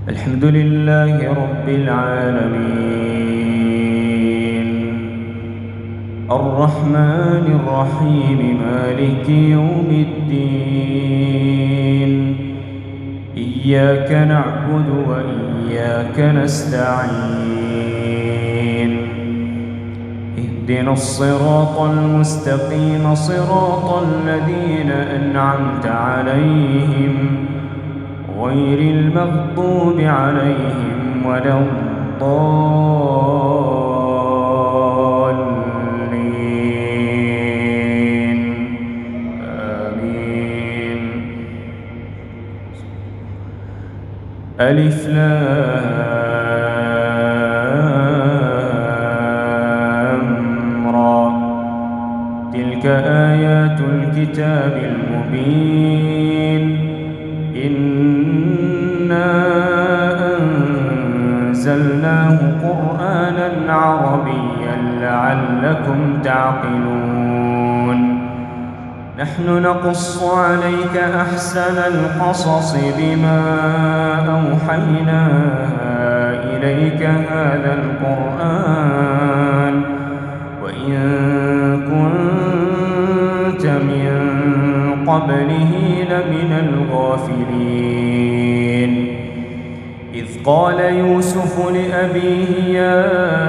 الحمد لله رب العالمين، الرحمن الرحيم، مالك يوم الدين. إياك نعبد وإياك نستعين. اهدنا الصراط المستقيم، صراط الذين أنعمت عليهم غير المغضوب عليهم ولا الضالين. آمين. ألف لام را، تلك آيات الكتاب المبين. إنا أنزلناه قرآنا عربيا لعلكم تعقلون. نحن نقص عليك أحسن القصص بما أوحينا إليك هذا القرآن وإن كنت من قبله لمن الغافلين. إذ قال يوسف لأبيه يا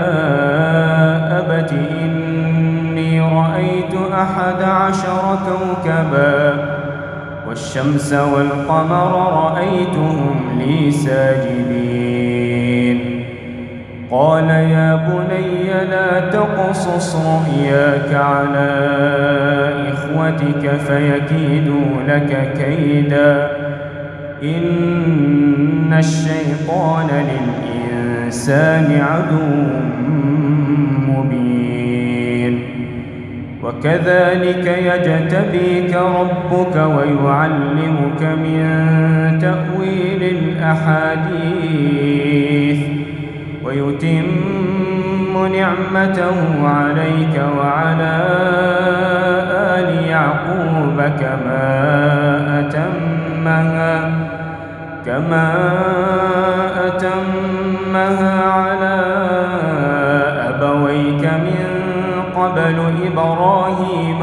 أبت إني رأيت 11 كوكبا والشمس والقمر رأيتهم لي ساجدين. قال يا بني لا تقصص رؤياك على إخوتك فيكيدوا لك كيدا إن الشيطان للإنسان عدو مبين. وكذلك يجتبيك ربك ويعلمك من تأويل الأحاديث ويتم نعمته عليك وعلى آل يعقوب كما أتمها على أبويك من قبل إبراهيم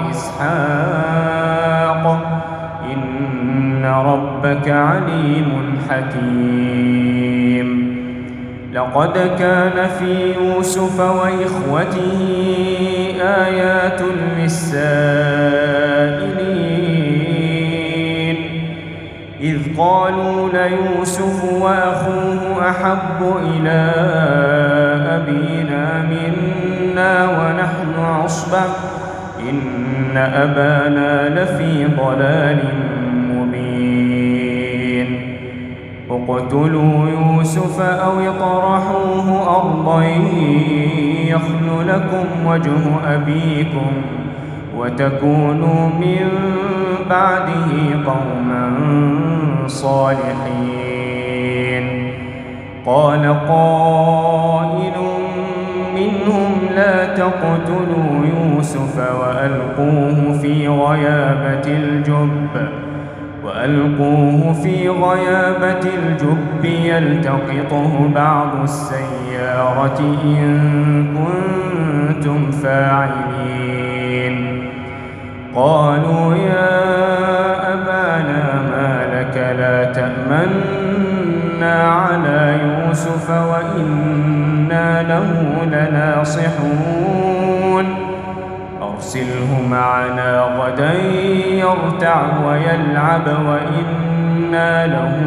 وإسحاق إن ربك عليم حكيم. لقد كان في يوسف وإخوته آيات للسائلين إذ قالوا ليوسف وأخوه أحب إلى أبينا منا ونحن عصبة إن أبانا لفي ضلال مبين. اقتلوا يوسف أو اطرحوه أرضا يخل لكم وجه أبيكم وتكونوا من بعده قوما صالحين. قال قائل منهم لا تقتلوا يوسف وألقوه في غيابة الجب يلتقطه بعض السيارة إن كنتم فاعلين. قالوا يا أبانا ما لك لا تأمنا على يوسف وإنا له لناصحون. أرسله معنا غدا يرتع ويلعب وإنا له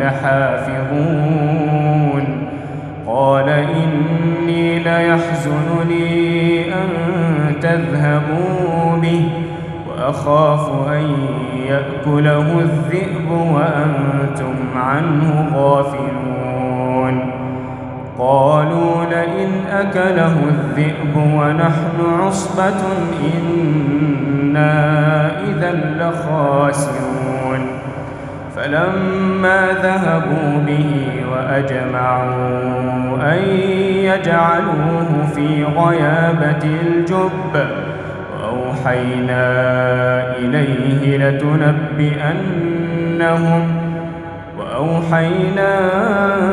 لحافظون. قال إني ليحزنني أن تذهبوا به وأخاف أن يأكله الذئب وأنتم عنه غافلون. قالوا لئن أكله الذئب ونحن عصبة إنا إذا لخاسرون. فلما ذهبوا به وأجمعوا أن يجعلوه في غيابة الجب وأوحينا إليه لتنبئنهم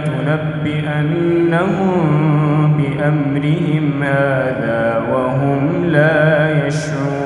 لتنبئنهم بأمرهم هذا وهم لا يشعرون.